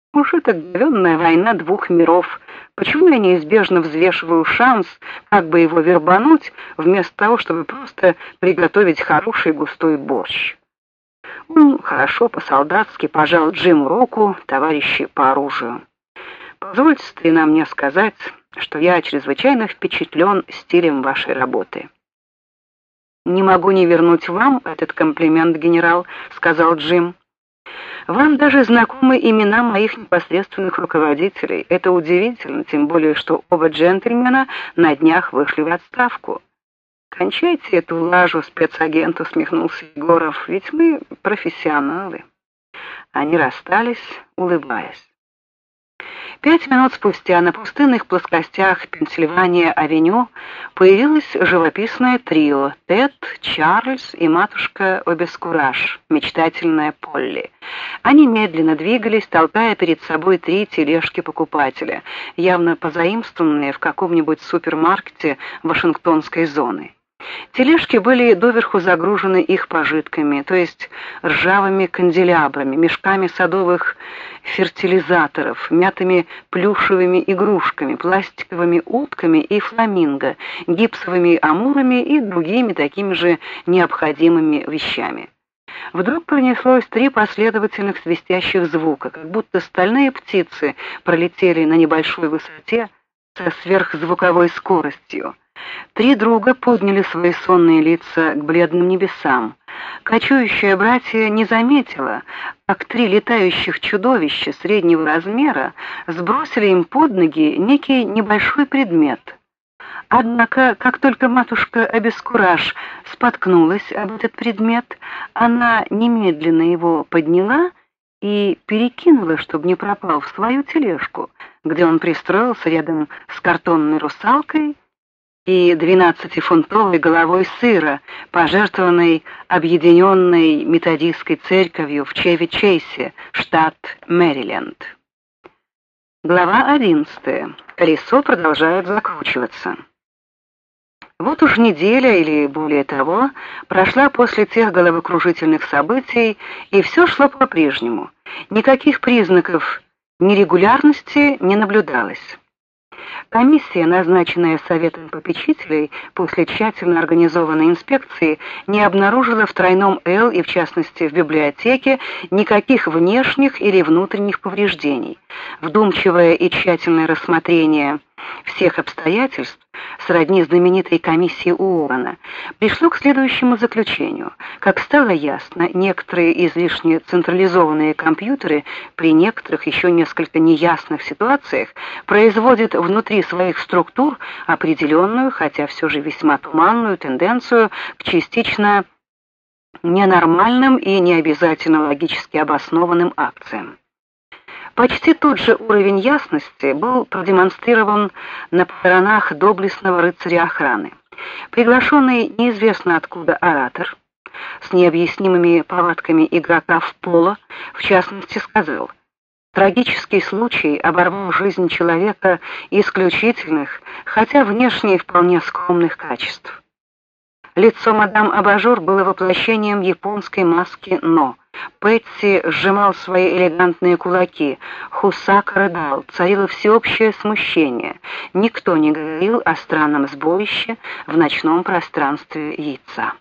Уж это говенная война двух миров. Почему я неизбежно взвешиваю шанс, как бы его вербануть, вместо того, чтобы просто приготовить хороший густой борщ? Хорошо, по-солдатски пожал Джим руку, товарищи по оружию. Позвольте, старина, мне сказать, что я чрезвычайно впечатлен стилем вашей работы. Не могу не вернуть вам этот комплимент, генерал, сказал Джим. Вам даже знакомы имена моих непосредственных руководителей. Это удивительно, тем более что оба джентльмена на днях вышли в отставку. Кончайте эту лажу, спецагент, усмехнулся Егоров. Ведь мы профессионалы. Они расстались, улыбаясь. 5 минут спустя на пустынных плоскостях Пенсильвания-авеню появилось живописное трио: Тед, Чарльз и матушка Обескураж, мечтательная Полли. Они медленно двигались, толкая перед собой 3 тележки покупателя, явно позаимствованные в каком-нибудь супермаркете Вашингтонской зоны. Тележки были доверху загружены их пожитками, то есть ржавыми канделябрами, мешками садовых фертилизаторов, мятыми плюшевыми игрушками, пластиковыми утками и фламинго, гипсовыми амурами и другими такими же необходимыми вещами. Вдруг пронеслось 3 последовательных свистящих звука, как будто стальные птицы пролетели на небольшой высоте со сверхзвуковой скоростью. 3 друга подняли свои сонные лица к бледным небесам. Кочующее братья не заметило, как 3 летающих чудовища среднего размера сбросили им под ноги некий небольшой предмет. Однако, как только матушка Обескураж споткнулась об этот предмет, она немедленно его подняла и перекинула, чтобы не пропал, в свою тележку, где он пристроился рядом с картонной русалкой и 12-фунтовой головой сыра, пожертвованной Объединенной методистской церковью в Чеви-Чейсе, штат Мэриленд. Глава 11. Колесо продолжает закручиваться. Вот уж неделя или более того прошла после тех головокружительных событий, и все шло по-прежнему. Никаких признаков нерегулярности не наблюдалось. Комиссия, назначенная Советом попечителей после тщательно организованной инспекции, не обнаружила в тройном Л и в частности в библиотеке никаких внешних или внутренних повреждений. Вдумчивое и тщательное рассмотрение всех обстоятельств, сродни знаменитой комиссии Уоррена, пришло к следующему заключению. Как стало ясно, некоторые излишне централизованные компьютеры при некоторых еще несколько неясных ситуациях производят внутри своих структур определенную, хотя все же весьма туманную тенденцию к частично ненормальным и не обязательно логически обоснованным акциям. Почти тот же уровень ясности был продемонстрирован на похоронах доблестного рыцаря охраны. Приглашенный неизвестно откуда оратор с необъяснимыми повадками игрока в поло, в частности, сказал: «Трагический случай оборвал жизнь человека исключительных, хотя внешне вполне скромных качеств». Лицо мадам Абажур было воплощением японской маски «но». Пэтси сжимал свои элегантные кулаки, Хусак рыдал, царило всеобщее смущение. Никто не говорил о странном сборище в ночном пространстве яйца.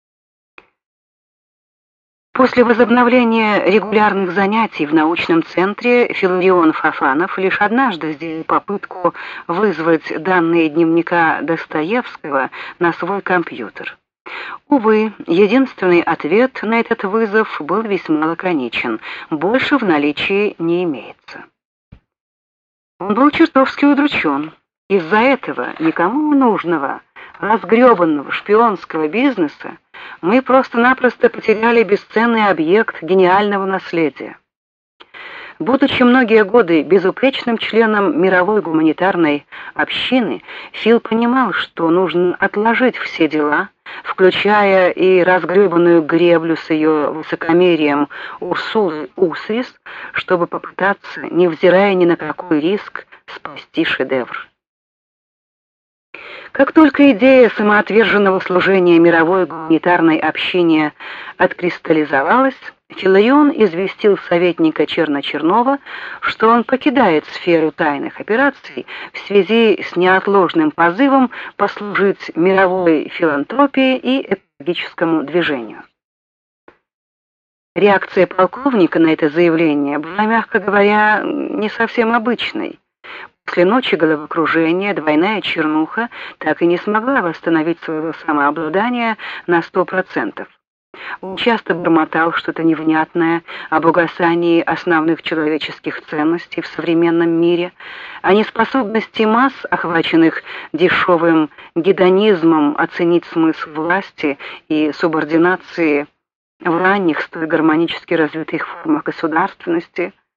После возобновления регулярных занятий в научном центре Филарион Фофанов лишь однажды сделал попытку вызвать данные дневника Достоевского на свой компьютер. Увы, единственный ответ на этот вызов был весьма лаконичен: больше в наличии не имеется. Он был чертовски удручен. Из-за этого никому не нужного, разгребанного шпионского бизнеса мы просто-напросто потеряли бесценный объект гениального наследия. Будучи многие годы безупречным членом мировой гуманитарной общины, Фил понимал, что нужно отложить все дела, включая и разгребанную греблю с ее высокомерием Урсулы Усрис, чтобы попытаться, невзирая ни на какой риск, спасти шедевр. Как только идея самоотверженного служения мировой гуманитарной общине откристаллизовалась, Филарион известил советника Черночернова, что он покидает сферу тайных операций в связи с неотложным позывом послужить мировой филантропии и экологическому движению. Реакция полковника на это заявление была, мягко говоря, не совсем обычной. После ночи головокружения двойная чернуха так и не смогла восстановить своего самообладания на 100%. Он часто бормотал что-то невнятное об угасании основных человеческих ценностей в современном мире, о неспособности масс, охваченных дешевым гедонизмом, оценить смысл власти и субординации в ранних, столь гармонически развитых формах государственности.